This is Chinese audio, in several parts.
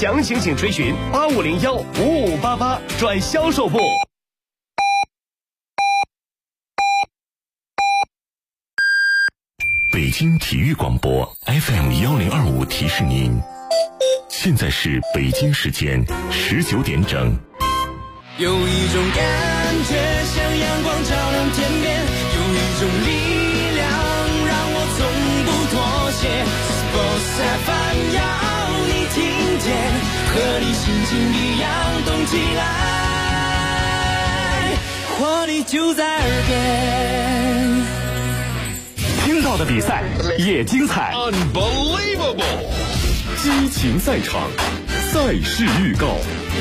详情请垂询8501-5588转销售部。 北京体育广播 FM1025提示您，现在是北京时间19点整。 有一种感觉像阳光照亮天边，有一种力量让我从不妥协。Sports FM 要你听见，和你心情一样动起来，活力就在耳边。 听到的比赛也精彩 Unbelievable 激情赛场，赛事预告。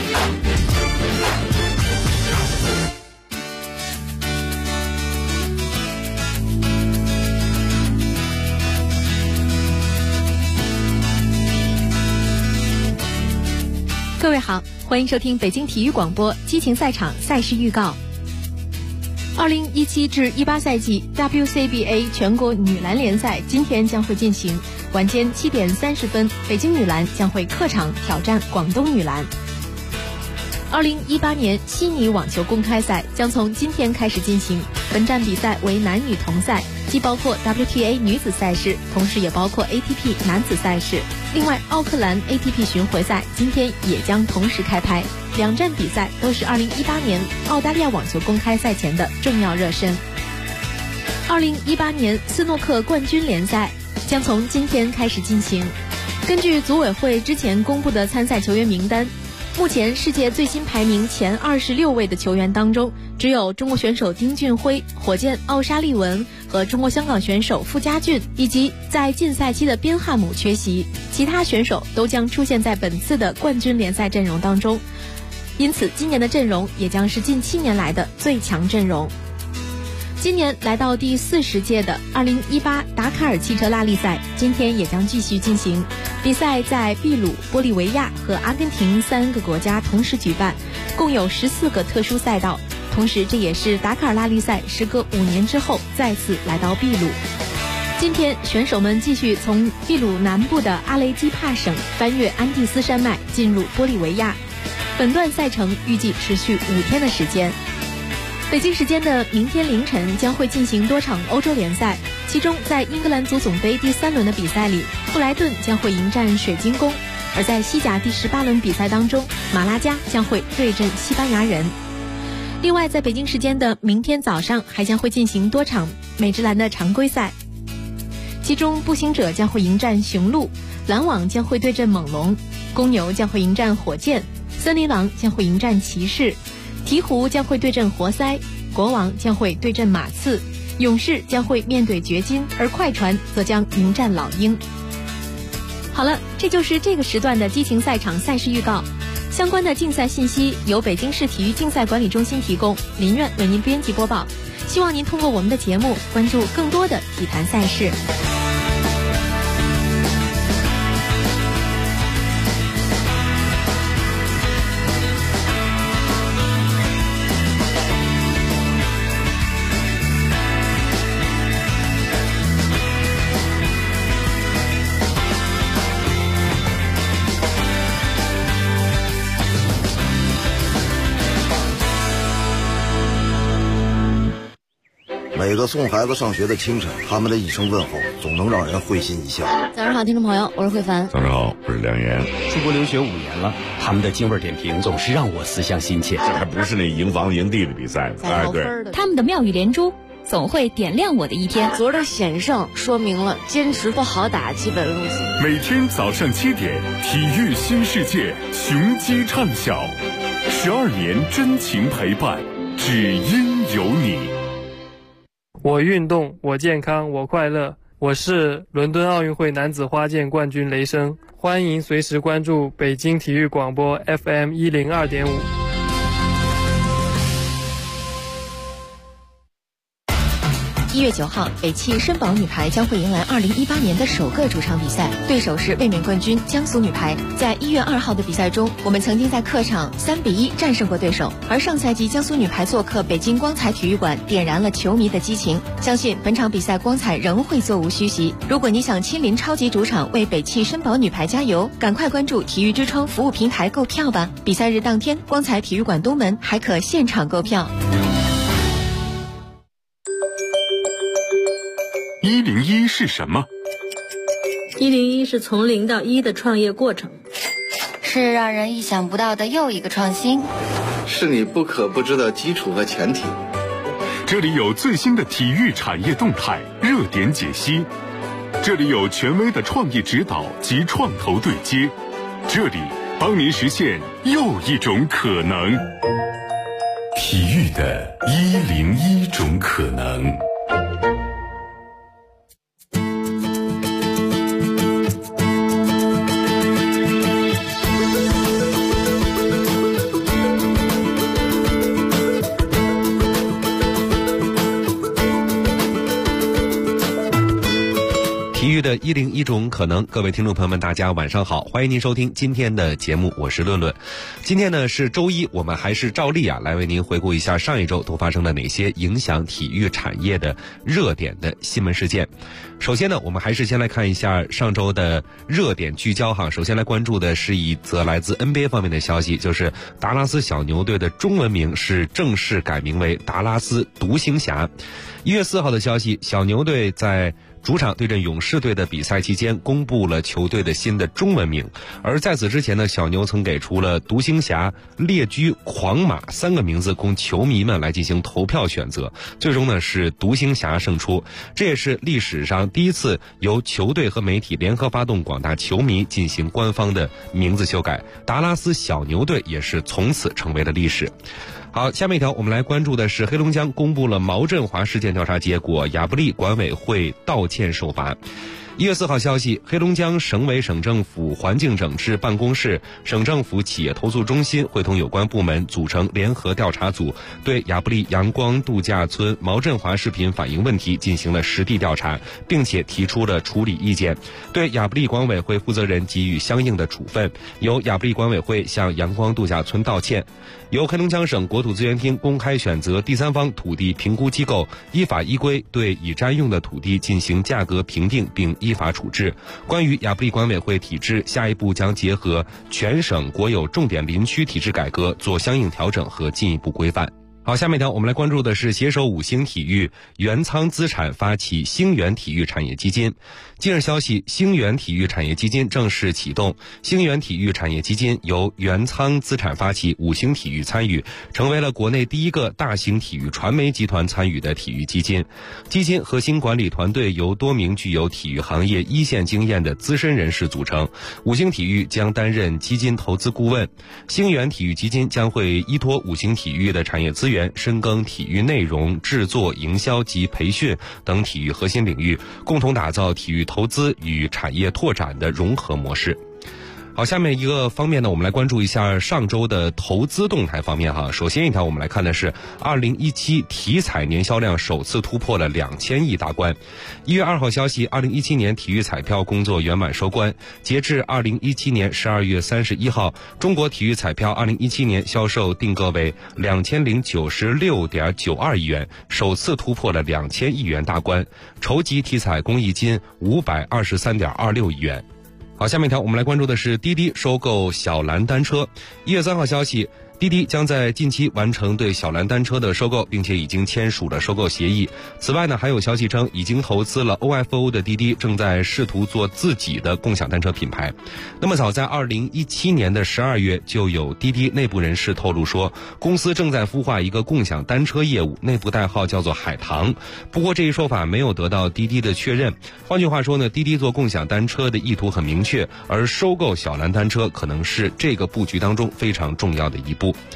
各位好，欢迎收听北京体育广播激情赛场赛事预告。2017至18赛季 WCBA 全国女篮联赛今天将会进行，晚间7点30分，北京女篮将会客场挑战广东女篮。2018年悉尼网球公开赛将从今天开始进行，本站比赛为男女同赛，既包括 WTA 女子赛事，同时也包括 ATP 男子赛事。另外，奥克兰 ATP 巡回赛今天也将同时开拍，两站比赛都是2018年澳大利亚网球公开赛前的重要热身。2018年斯诺克冠军联赛将从今天开始进行。根据组委会之前公布的参赛球员名单，目前世界最新排名前26位的球员当中，只有中国选手丁俊晖、火箭奥沙利文和中国香港选手傅家俊以及在禁赛期的边汉姆缺席，其他选手都将出现在本次的冠军联赛阵容当中，因此今年的阵容也将是近7年来的最强阵容。今年来到第40届的2018达卡尔汽车拉力赛今天也将继续进行，比赛在秘鲁、玻利维亚和阿根廷3个国家同时举办，共有14个特殊赛道，同时这也是达卡尔拉力赛时隔5年之后再次来到秘鲁。今天选手们继续从秘鲁南部的阿雷基帕省翻越安第斯山脉进入玻利维亚，本段赛程预计持续5天的时间。北京时间的明天凌晨将会进行多场欧洲联赛，其中在英格兰足总杯第3轮的比赛里，布莱顿将会迎战水晶宫，而在西甲第18轮比赛当中，马拉加将会对阵西班牙人。另外，在北京时间的明天早上还将会进行多场美职篮的常规赛，其中步行者将会迎战雄鹿，篮网将会对阵猛龙，公牛将会迎战火箭，森林狼将会迎战骑士，鹈鹕将会对阵活塞，国王将会对阵马刺，勇士将会面对掘金，而快船则将迎战老鹰。好了，这就是这个时段的激情赛场赛事预告。相关的竞赛信息由北京市体育竞赛管理中心提供，林苑为您编辑播报。希望您通过我们的节目关注更多的体坛赛事。 每个送孩子上学的清晨，他们的一声问候总能让人会心一笑。 早上好，听众朋友，我是慧凡。 早上好，我是梁岩。 出国留学5年了，他们的京味点评总是让我思乡心切。 这还不是那营房营地的比赛，哎，对， 他们的妙语连珠总会点亮我的一天。 昨儿的险胜说明了坚持不好打基本路线。 每天早上7点，体育新世界，雄鸡畅晓，12年真情陪伴，只因有你。 我运动，我健康，我快乐。我是伦敦奥运会男子花剑冠军雷声，欢迎随时关注北京体育广播 FM102.5。 1月9号，北汽绅宝女排将会迎来2018年的首个主场比赛，对手是卫冕冠军江苏女排。在1月2号的比赛中，我们曾经在客场3-1战胜过对手，而上赛季江苏女排做客北京光彩体育馆，点燃了球迷的激情。相信本场比赛光彩仍会座无虚席。如果你想亲临超级主场为北汽绅宝女排加油，赶快关注体育之窗服务平台购票吧。比赛日当天，光彩体育馆东门还可现场购票。 101是什么 ？101是从0到1的创业过程， 是让人意想不到的又一个创新， 是你不可不知的基础和前提。 这里有最新的体育产业动态、热点解析，这里有权威的创业指导及创投对接，这里帮您实现又一种可能。体育的101种可能。 体育的101种可能，各位听众朋友们，大家晚上好，欢迎您收听今天的节目，我是论论。今天呢是周一，我们还是照例来为您回顾一下上一周都发生了哪些影响体育产业的热点的新闻事件。首先呢，我们还是先来看一下上周的热点聚焦哈。首先来关注的是一则来自 NBA 方面的消息，就是达拉斯小牛队的中文名是正式改名为达拉斯独行侠。1月4号的消息，小牛队在主场对阵勇士队的比赛期间公布了球队的新的中文名，而在此之前呢，小牛曾给出了独行侠、猎驹、狂马3个名字供球迷们来进行投票选择，最终呢是独行侠胜出，这也是历史上第一次由球队和媒体联合发动广大球迷进行官方的名字修改，达拉斯小牛队也是从此成为了历史。好，下面一条我们来关注的是黑龙江公布了毛振华事件调查结果，亚布力管委会道歉受罚。1月4号消息，黑龙江省委省政府环境整治办公室、省政府企业投诉中心会同有关部门组成联合调查组，对亚布力阳光度假村毛振华视频反映问题进行了实地调查，并且提出了处理意见，对亚布力管委会负责人给予相应的处分，由亚布力管委会向阳光度假村道歉，由黑龙江省国土资源厅公开选择第三方土地评估机构依法依规对已占用的土地进行价格评定并依法处置。关于亚布力管委会体制，下一步将结合全省国有重点林区体制改革做相应调整和进一步规范。好，下面一条我们来关注的是携手五星体育、元仓资产发起星源体育产业基金。近日消息，星源体育产业基金正式启动。星源体育产业基金由元仓资产发起，五星体育参与，成为了国内第一个大型体育传媒集团参与的体育基金。基金核心管理团队由多名具有体育行业一线经验的资深人士组成，五星体育将担任基金投资顾问。星源体育基金将会依托五星体育的产业资源，深耕体育内容制作、营销及培训等体育核心领域，共同打造体育投资与产业拓展的融合模式。好，下面一个方面呢，我们来关注一下上周的投资动态方面哈。首先一条我们来看的是2017体彩年销量首次突破了2000亿大关。1月2号消息，2017年体育彩票工作圆满收官。截至2017年12月31号，中国体育彩票2017年销售订购为2096.92亿元，首次突破了2000亿元大关，筹集体彩公益金523.26亿元。好，下面一条我们来关注的是滴滴收购小蓝单车。1月3号消息，滴滴将在近期完成对小蓝单车的收购，并且已经签署了收购协议。此外呢，还有消息称，已经投资了 OFO 的滴滴正在试图做自己的共享单车品牌。那么早在2017年的12月，就有滴滴内部人士透露说，公司正在孵化一个共享单车业务，内部代号叫做海棠。不过这一说法没有得到滴滴的确认。换句话说呢，滴滴做共享单车的意图很明确，而收购小蓝单车可能是这个布局当中非常重要的一步。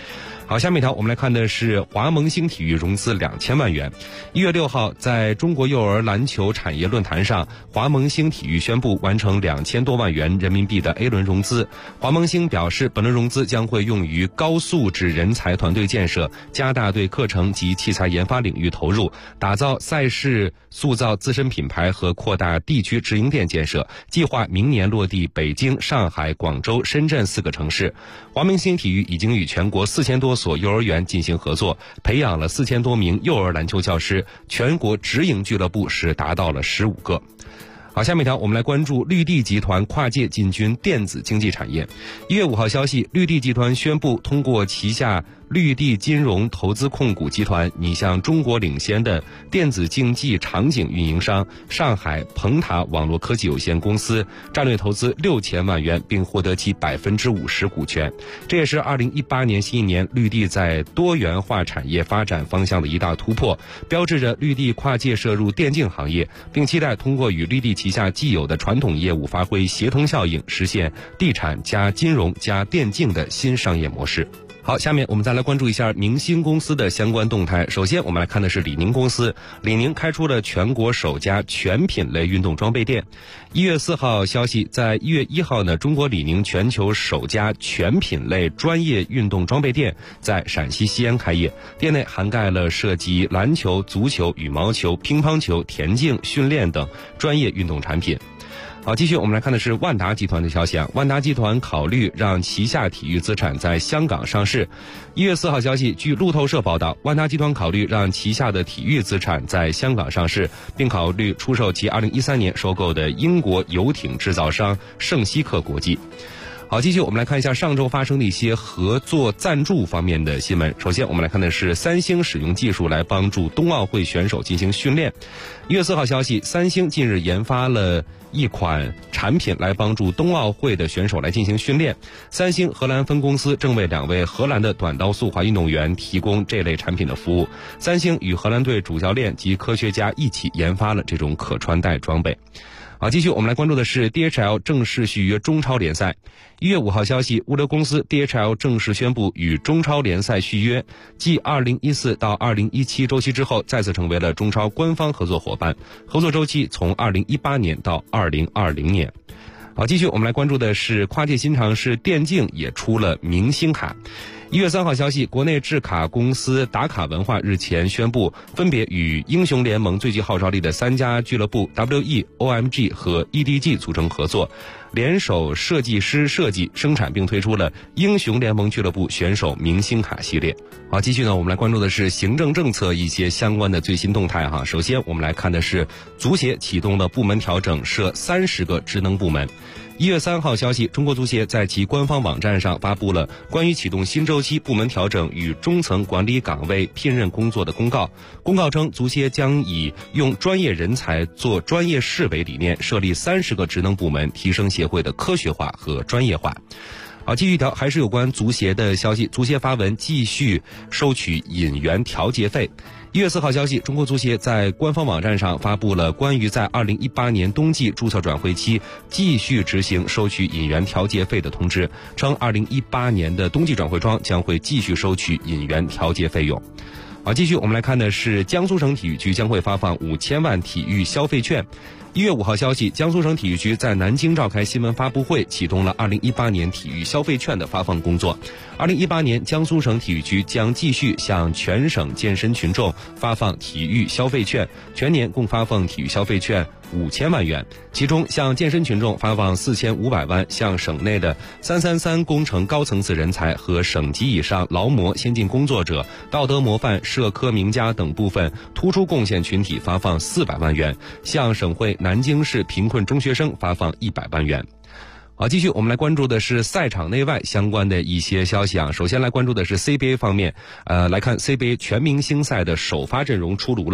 好，下面一条我们来看的是华盟星体育融资2000万元。1月6号，在中国幼儿篮球产业论坛上，华盟星体育宣布完成2000多万元人民币的 A 轮融资。华盟星表示，本轮融资将会用于高素质人才团队建设，加大对课程及器材研发领域投入，打造赛事，塑造自身品牌和扩大地区直营店建设。计划明年落地北京、上海、广州、深圳4个城市。华盟星体育已经与全国4000多所幼儿园进行合作，培养了4000多名幼儿篮球教师，全国直营俱乐部是达到了15个。好，下面一条我们来关注绿地集团跨界进军电子竞技产业。1月5号消息，绿地集团宣布通过旗下绿地金融投资控股集团拟向中国领先的电子竞技场景运营商上海鹏塔网络科技有限公司战略投资6000万元，并获得其50%股权。这也是2018年新一年绿地在多元化产业发展方向的一大突破，标志着绿地跨界涉入电竞行业，并期待通过与绿地旗下既有的传统业务发挥协同效应，实现地产加金融加电竞的新商业模式。好，下面我们再来关注一下明星公司的相关动态。首先我们来看的是李宁公司。李宁开出了全国首家全品类运动装备店。1月4号消息，在1月1号呢，中国李宁全球首家全品类专业运动装备店在陕西西安开业，店内涵盖了涉及篮球、足球、羽毛球、乒乓球、田径、训练等专业运动产品。好，继续我们来看的是万达集团的消息啊。万达集团考虑让旗下体育资产在香港上市。1月4号消息，据路透社报道，万达集团考虑让旗下的体育资产在香港上市，并考虑出售其2013年收购的英国游艇制造商圣西克国际。好，继续我们来看一下上周发生的一些合作赞助方面的新闻。首先我们来看的是三星使用技术来帮助冬奥会选手进行训练。1月4号消息，三星近日研发了一款产品来帮助冬奥会的选手来进行训练。三星荷兰分公司正为2位荷兰的短道速滑运动员提供这类产品的服务。三星与荷兰队主教练及科学家一起研发了这种可穿戴装备。好，继续我们来关注的是 DHL 正式续约中超联赛。1月5号消息，物流公司 DHL 正式宣布与中超联赛续约，继2014到2017周期之后，再次成为了中超官方合作伙伴，合作周期从2018年到2020年。好，继续我们来关注的是跨界新尝试，电竞也出了明星卡。1月3号消息，国内制卡公司达卡文化日前宣布，分别与英雄联盟最具号召力的3家俱乐部 WE、OMG 和 EDG 组成合作，联手设计师设计、生产并推出了英雄联盟俱乐部选手明星卡系列。好，继续呢，我们来关注的是行政政策一些相关的最新动态哈。首先我们来看的是足协启动了部门调整，设30个职能部门。1月3号消息，中国足协在其官方网站上发布了关于启动新周期部门调整与中层管理岗位聘任工作的公告。公告称，足协将以用专业人才做专业事为理念，设立30个职能部门，提升协会的科学化和专业化。好，继续一条还是有关足协的消息，足协发文继续收取引援调节费。1月4号消息，中国足协在官方网站上发布了关于在2018年冬季注册转会期继续执行收取引援调节费的通知，称2018年的冬季转会窗将会继续收取引援调节费用。好，继续我们来看的是江苏省体育局将会发放5000万体育消费券。1月5号消息，江苏省体育局在南京召开新闻发布会，启动了2018年体育消费券的发放工作。2018年，江苏省体育局将继续向全省健身群众发放体育消费券，全年共发放体育消费券5000万元，其中向健身群众发放4500万，向省内的333工程高层次人才和省级以上劳模、先进工作者、道德模范、社科名家等部分突出贡献群体发放400万元，向省会南京市贫困中学生发放100万元。好，继续我们来关注的是赛场内外相关的一些消息啊。首先来关注的是 CBA 方面，来看 CBA 全明星赛的首发阵容出炉了。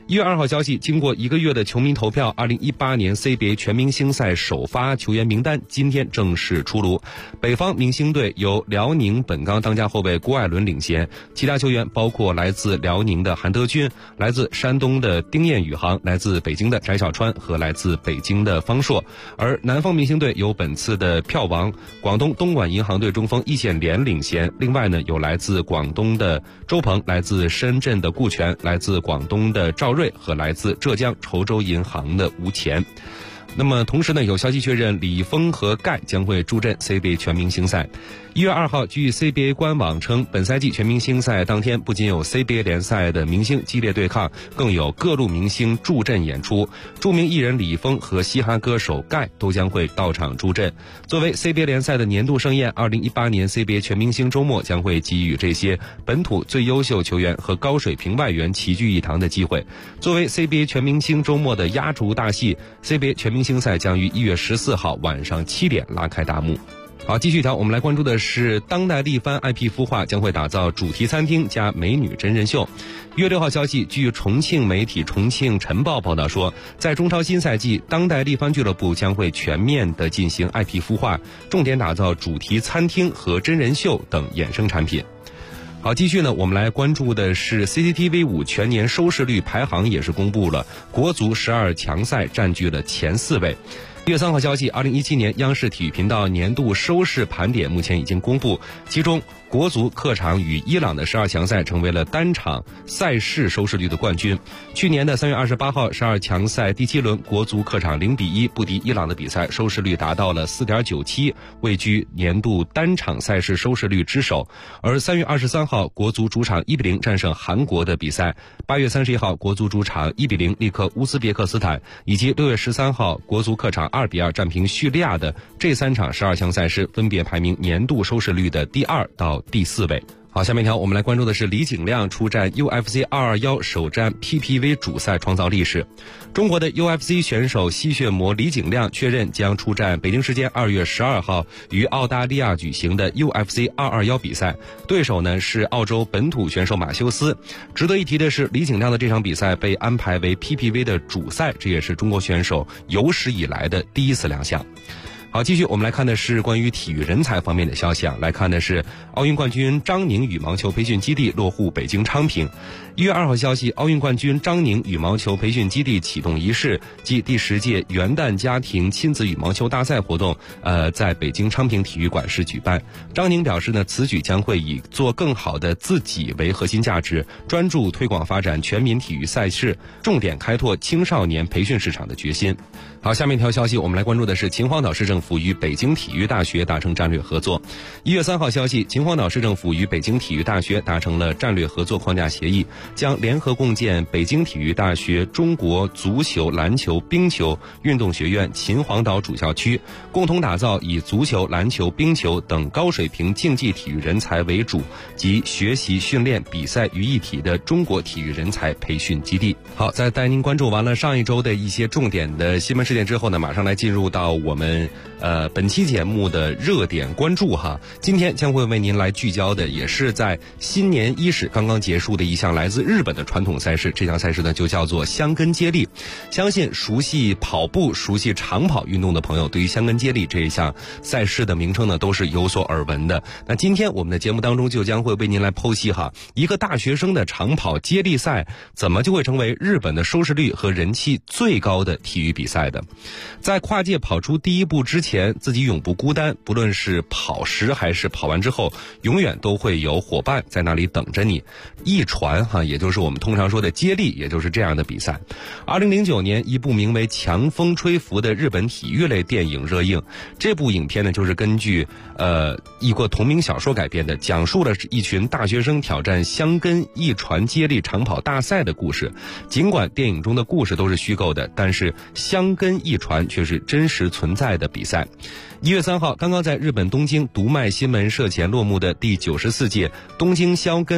1月2号消息，经过1个月的球迷投票，2018年 CBA 全明星赛首发球员名单今天正式出炉。北方明星队由辽宁本钢当家后卫郭艾伦领衔，其他球员包括来自辽宁的韩德君、来自山东的丁彦雨航、来自北京的翟小川和来自北京的方硕。而南方明星队由本次的票王广东东莞银行队中锋易建联领衔，另外呢有来自广东的周鹏、来自深圳的顾全、来自广东的赵睿和来自浙江稠州银行的吴前。那么同时呢，有消息确认李峰和盖将会助阵 CBA 全明星赛。1月2号，据 CBA 官网称，本赛季全明星赛当天不仅有 CBA 联赛的明星激烈对抗，更有各路明星助阵演出。著名艺人李峰和嘻哈歌手盖都将会到场助阵。作为 CBA 联赛的年度盛宴，2018年 CBA 全明星周末将会给予这些本土最优秀球员和高水平外援齐聚一堂的机会。作为 CBA 全明星周末的压轴大戏， CBA 全明星赛将于1月14号晚上7点拉开大幕。好，继续一条，我们来关注的是当代力帆 IP 孵化将会打造主题餐厅加美女真人秀。1月6号消息，据重庆媒体重庆晨报报道说，在中超新赛季，当代力帆俱乐部将会全面的进行 IP 孵化，重点打造主题餐厅和真人秀等衍生产品。好，继续呢，我们来关注的是 CCTV5 全年收视率排行也是公布了，国足12强赛占据了前4位。1月3号消息，2017年央视体育频道年度收视盘点目前已经公布，其中国足客场与伊朗的12强赛成为了单场赛事收视率的冠军。去年的3月28号12强赛第7轮，国足客场0-1不敌伊朗的比赛，收视率达到了 4.97， 位居年度单场赛事收视率之首。而3月23号国足主场1-0战胜韩国的比赛，8月31号国足主场1-0力克乌兹别克斯坦，以及6月13号国足客场2-2战平叙利亚的这3场12强赛事，分别排名年度收视率的第2到第4位。好，下面一条我们来关注的是李景亮出战 UFC 221首战 PPV 主赛创造历史。中国的 UFC 选手吸血魔李景亮确认将出战北京时间2月12号于澳大利亚举行的 UFC 221比赛，对手呢是澳洲本土选手马修斯。值得一提的是，李景亮的这场比赛被安排为 PPV 的主赛，这也是中国选手有史以来的第一次亮相。好，继续我们来看的是关于体育人才方面的消息啊。来看的是奥运冠军张宁羽毛球培训基地落户北京昌平。1月2号消息，奥运冠军张宁羽毛球培训基地启动仪式暨第10届元旦家庭亲子羽毛球大赛活动在北京昌平体育馆市举办。张宁表示呢，此举将会以做更好的自己为核心价值，专注推广发展全民体育赛事，重点开拓青少年培训市场的决心。好，下面一条消息我们来关注的是秦皇岛市政府与北京体育大学达成战略合作。1月3号消息，秦皇岛市政府与北京体育大学达成了战略合作框架协议，将联合共建北京体育大学中国足球、篮球、冰球运动学院秦皇岛主校区，共同打造以足球、篮球、冰球等高水平竞技体育人才为主及学习、训练、比赛于一体的中国体育人才培训基地。好，在带您关注完了上一周的一些重点的新闻事件之后呢，马上来进入到我们本期节目的热点关注哈。今天将会为您来聚焦的也是在新年伊始刚刚结束的一项来自日本的传统赛事，这项赛事呢就叫做箱根接力。相信熟悉跑步、熟悉长跑运动的朋友，对于箱根接力这一项赛事的名称呢都是有所耳闻的。那今天我们的节目当中就将会为您来剖析哈，一个大学生的长跑接力赛怎么就会成为日本的收视率和人气最高的体育比赛的。在跨界跑出第一步之前，自己永不孤单，不论是跑时还是跑完之后，永远都会有伙伴在那里等着你。一传哈，也就是我们通常说的接力，也就是这样的比赛。2009年，一部名为《强风吹拂》的日本体育类电影热映。这部影片呢，就是根据一个同名小说改编的，讲述了一群大学生挑战箱根一传接力长跑大赛的故事。尽管电影中的故事都是虚构的，但是箱根一传却是真实存在的比赛。1月3号，刚刚在日本东京读卖新闻社前落幕的第94届东京箱根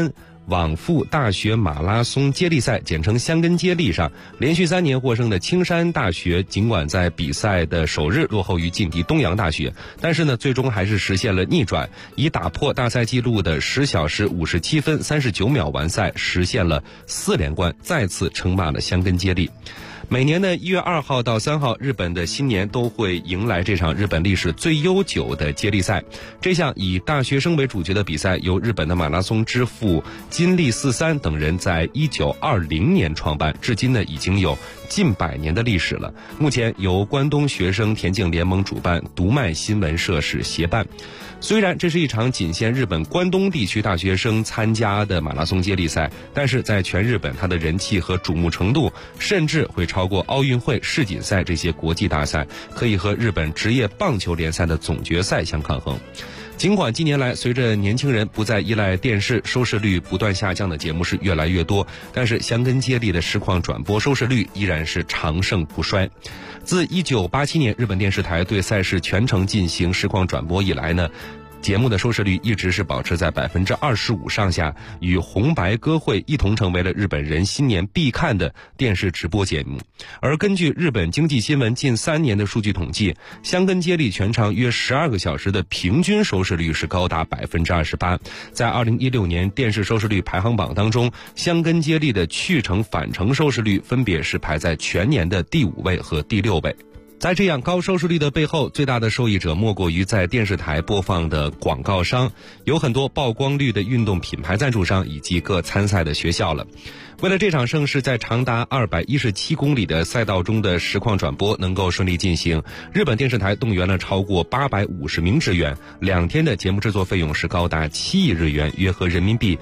往复大学马拉松接力赛，简称箱根接力上，连续3年获胜的青山大学，尽管在比赛的首日落后于劲敌东洋大学，但是呢，最终还是实现了逆转，以打破大赛纪录的10小时57分39秒完赛，实现了4连冠，再次称霸了箱根接力。每年的1月2号到3号，日本的新年都会迎来这场日本历史最悠久的接力赛。这项以大学生为主角的比赛，由日本的马拉松之父金立四三等人在1920年创办，至今呢已经有近100年的历史了。目前由关东学生田径联盟主办，读卖新闻社是协办。虽然这是一场仅限日本关东地区大学生参加的马拉松接力赛，但是在全日本它的人气和瞩目程度甚至会超过奥运会、世锦赛这些国际大赛，可以和日本职业棒球联赛的总决赛相抗衡。尽管近年来随着年轻人不再依赖电视，收视率不断下降的节目是越来越多，但是箱根接力的实况转播收视率依然是长盛不衰。自1987年日本电视台对赛事全程进行实况转播以来呢，节目的收视率一直是保持在25%上下，与红白歌会一同成为了日本人新年必看的电视直播节目。而根据日本经济新闻近3年的数据统计，箱根接力全长约12个小时的平均收视率是高达28%。在2016年电视收视率排行榜当中，箱根接力的去程返程收视率分别是排在全年的第5位和第6位。在这样高收视率的背后，最大的受益者莫过于在电视台播放的广告商，有很多曝光率的运动品牌赞助商以及各参赛的学校了。为了这场盛事在长达217公里的赛道中的实况转播能够顺利进行，日本电视台动员了超过850名职员，2天的节目制作费用是高达7亿日元，约合人民币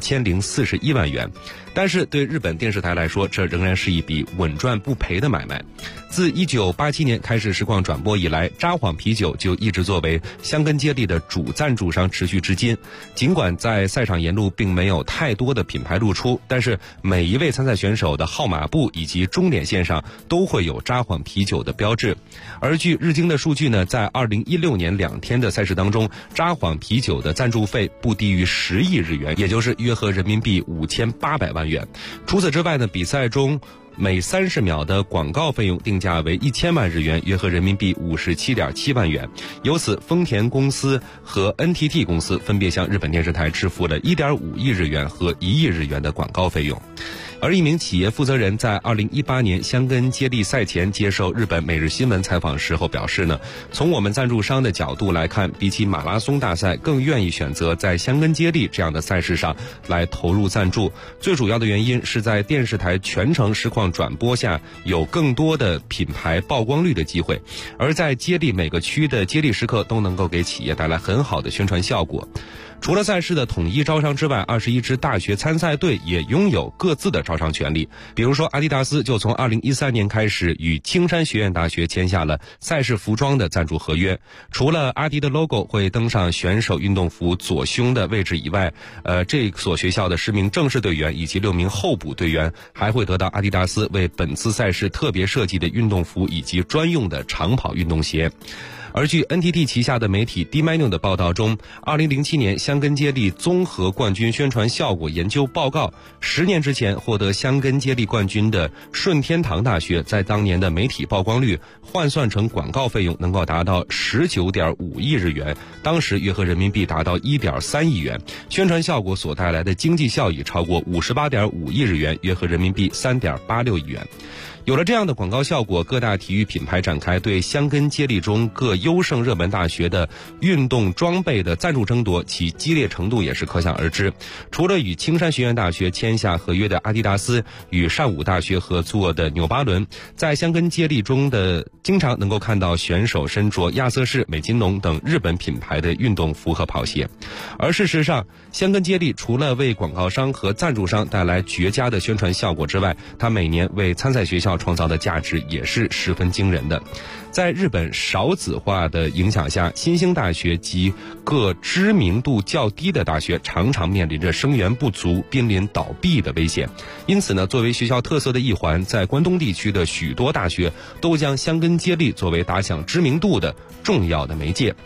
4041万元。但是对日本电视台来说，这仍然是一笔稳赚不赔的买卖。自1987年开始实况转播以来，札幌啤酒就一直作为箱根接力的主赞助商持续至今。尽管在赛场沿路并没有太多的品牌露出，但是每一位参赛选手的号码布以及终点线上都会有札幌啤酒的标志。而据日经的数据呢，在2016年2天的赛事当中，札幌啤酒的赞助费不低于10亿日元，也就是约合人民币5800万元。除此之外呢，比赛中每30秒的广告费用定价为1000万日元，约合人民币57.7万元。由此，丰田公司和 NTT 公司分别向日本电视台支付了1.5亿日元和1亿日元的广告费用。而一名企业负责人在2018年箱根接力赛前接受日本每日新闻采访时候表示呢，从我们赞助商的角度来看，比起马拉松大赛，更愿意选择在箱根接力这样的赛事上来投入赞助。最主要的原因是在电视台全程实况转播下，有更多的品牌曝光率的机会，而在接力每个区的接力时刻都能够给企业带来很好的宣传效果。除了赛事的统一招商之外，21支大学参赛队也拥有各自的招商权利。比如说，阿迪达斯就从2013年开始与青山学院大学签下了赛事服装的赞助合约。除了阿迪的 logo 会登上选手运动服左胸的位置以外，这所学校的10名正式队员以及6名候补队员还会得到阿迪达斯为本次赛事特别设计的运动服以及专用的长跑运动鞋。而据 NTT 旗下的媒体 D-Manu 的报道中，2007年箱根接力综合冠军宣传效果研究报告，10年之前获得箱根接力冠军的顺天堂大学，在当年的媒体曝光率换算成广告费用能够达到19.5亿日元，当时约合人民币达到1.3亿元，宣传效果所带来的经济效益超过58.5亿日元，约合人民币3.86亿元。有了这样的广告效果，各大体育品牌展开对箱根接力中各优胜热门大学的运动装备的赞助争夺，其激烈程度也是可想而知。除了与青山学院大学签下合约的阿迪达斯，与上武大学合作的纽巴伦，在箱根接力中的经常能够看到选手身着亚瑟士、美津浓等日本品牌的运动服和跑鞋。而事实上，箱根接力除了为广告商和赞助商带来绝佳的宣传效果之外，它每年为参赛学校创造的价值也是十分惊人的。在日本少子化的影响下，新兴大学及各知名度较低的大学常常面临着生源不足、濒临倒闭的危险。因此呢，作为学校特色的一环，在关东地区的许多大学都将箱根接力作为打响知名度的重要的媒介。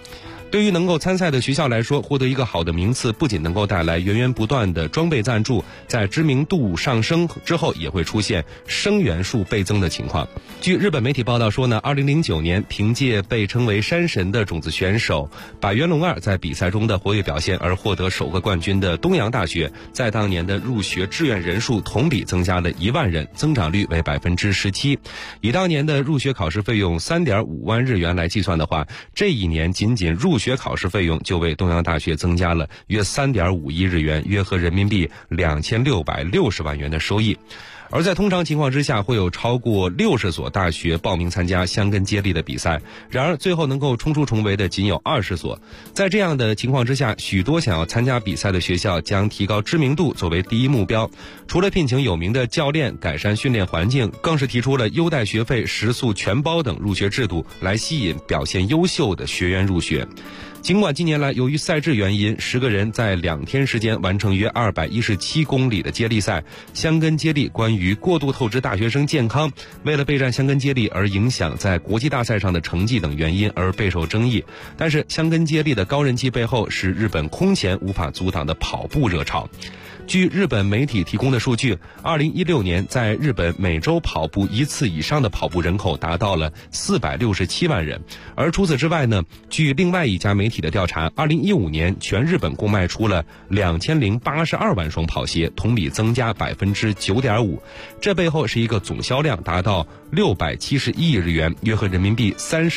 对于能够参赛的学校来说，获得一个好的名次不仅能够带来源源不断的装备赞助，在知名度上升之后也会出现生源数倍增的情况。据日本媒体报道说呢，2009年凭借被称为山神的种子选手柏原龙二在比赛中的活跃表现而获得首个冠军的东洋大学，在当年的入学志愿人数同比增加了1万人，增长率为17%。以当年的入学考试费用3.5万日元来计算的话，这一年仅入学考试费用就为东洋大学增加了约3.5亿日元，约合人民币2660万元的收益。而在通常情况之下，会有超过60所大学报名参加箱根接力的比赛，然而最后能够冲出重围的仅有20所。在这样的情况之下，许多想要参加比赛的学校将提高知名度作为第一目标，除了聘请有名的教练、改善训练环境，更是提出了优待学费、食宿全包等入学制度，来吸引表现优秀的学员入学。尽管近年来由于赛制原因，10个人在2天时间完成约217公里的接力赛，箱根接力关于过度透支大学生健康，为了备战箱根接力而影响在国际大赛上的成绩等原因而备受争议。但是箱根接力的高人气背后是日本空前无法阻挡的跑步热潮。据日本媒体提供的数据，2016年在日本每周跑步1次以上的跑步人口达到了467万人。而除此之外呢，据另外一家媒体的调查，2015年全日本共卖出了2082万双跑鞋，同比增加9.5%。这背后是一个总销量达到671亿日元，约合人民币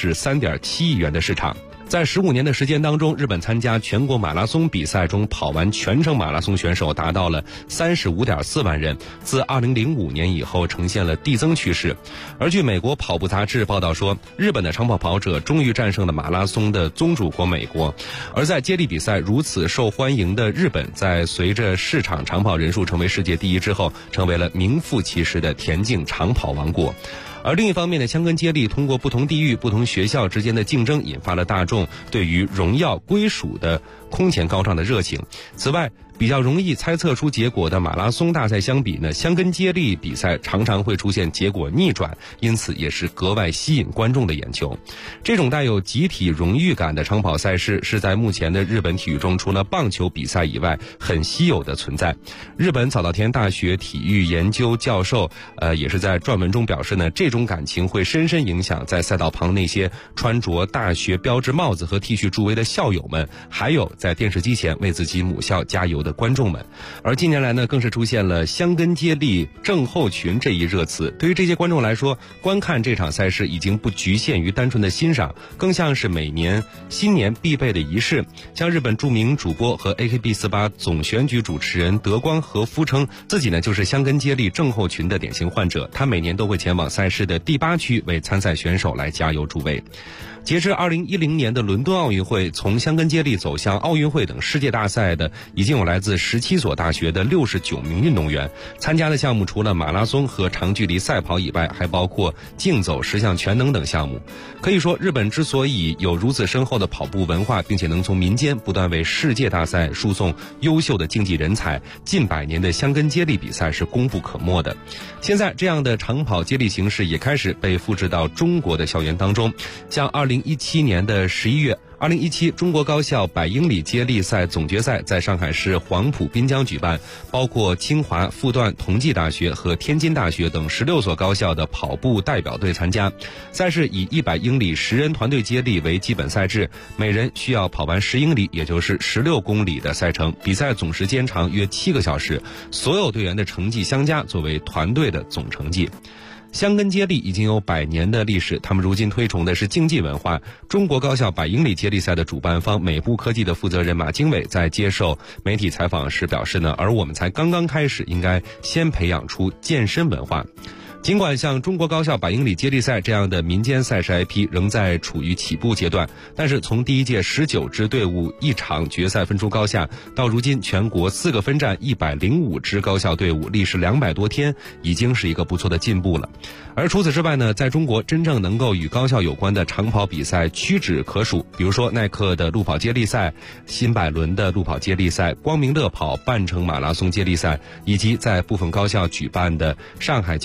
33.7亿元的市场。在15年的时间当中，日本参加全国马拉松比赛中跑完全程马拉松选手达到了35.4万人，自2005年以后呈现了递增趋势。而据美国跑步杂志报道说，日本的长跑跑者终于战胜了马拉松的宗主国美国。而在接力比赛如此受欢迎的日本，在随着市场长跑人数成为世界第一之后，成为了名副其实的田径长跑王国。而另一方面呢，箱根接力通过不同地域、不同学校之间的竞争，引发了大众对于荣耀归属的空前高涨的热情。此外，比较容易猜测出结果的马拉松大赛相比呢，箱根接力比赛常常会出现结果逆转，因此也是格外吸引观众的眼球。这种带有集体荣誉感的长跑赛事是在目前的日本体育中除了棒球比赛以外很稀有的存在。日本早稻田大学体育研究教授也是在撰文中表示呢，这种感情会深深影响在赛道旁那些穿着大学标志帽子和 T 恤助威的校友们，还有在电视机前为自己母校加油的观众们。而近年来呢，更是出现了箱根接力症候群这一热词。对于这些观众来说，观看这场赛事已经不局限于单纯的欣赏，更像是每年新年必备的仪式。像日本著名主播和 AKB48 总选举主持人德光和夫称自己呢就是箱根接力症候群的典型患者，他每年都会前往赛事的第8区为参赛选手来加油助威。截至2010年的伦敦奥运会，从箱根接力走向奥运会等世界大赛的已经有来自17所大学的69名运动员。参加的项目除了马拉松和长距离赛跑以外，还包括竞走、10项全能等项目。可以说，日本之所以有如此深厚的跑步文化，并且能从民间不断为世界大赛输送优秀的竞技人才，近100年的箱根接力比赛是功不可没的。现在这样的长跑接力形式也开始被复制到中国的校园当中，像2017年的11月，2017中国高校100英里接力赛总决赛在上海市黄埔滨江举办，包括清华、复旦、同济大学和天津大学等16所高校的跑步代表队参加。赛事以100英里10人团队接力为基本赛制，每人需要跑完10英里，也就是16公里的赛程。比赛总时间长约7个小时，所有队员的成绩相加作为团队的总成绩。箱根接力已经有100年的历史，他们如今推崇的是竞技文化。中国高校100英里接力赛的主办方美步科技的负责人马经纬在接受媒体采访时表示呢，而我们才刚刚开始，应该先培养出健身文化。尽管像中国高校100英里接力赛这样的民间赛事 IP 仍在处于起步阶段，但是从第一届19支队伍1场决赛分出高下，到如今全国4个分站105支高校队伍历时200多天，已经是一个不错的进步了。而除此之外呢，在中国真正能够与高校有关的长跑比赛屈指可数，比如说耐克的路跑接力赛、新百伦的路跑接力赛、光明乐跑半程马拉松接力赛，以及在部分高校举办的上海交大校园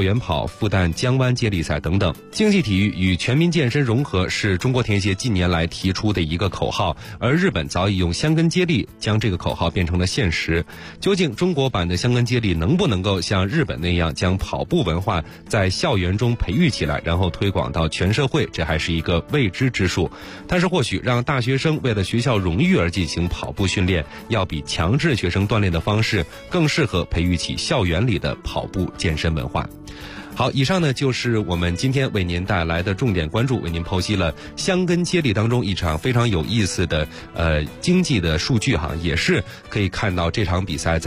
园跑、复旦江湾接力赛等等。竞技体育与全民健身融合是中国田协近年来提出的一个口号，而日本早已用箱根接力将这个口号变成了现实。究竟中国版的箱根接力能不能够像日本那样将跑步文化在校园中培育起来，然后推广到全社会，这还是一个未知之数。但是或许让大学生为了学校荣誉而进行跑步训练，要比强制学生锻炼的方式更适合培育起校园里的跑步健身文化。好，以上呢就是我们今天为您带来的重点关注，为您剖析了箱根接力当中一场非常有意思的经济的数据哈，也是可以看到这场比赛在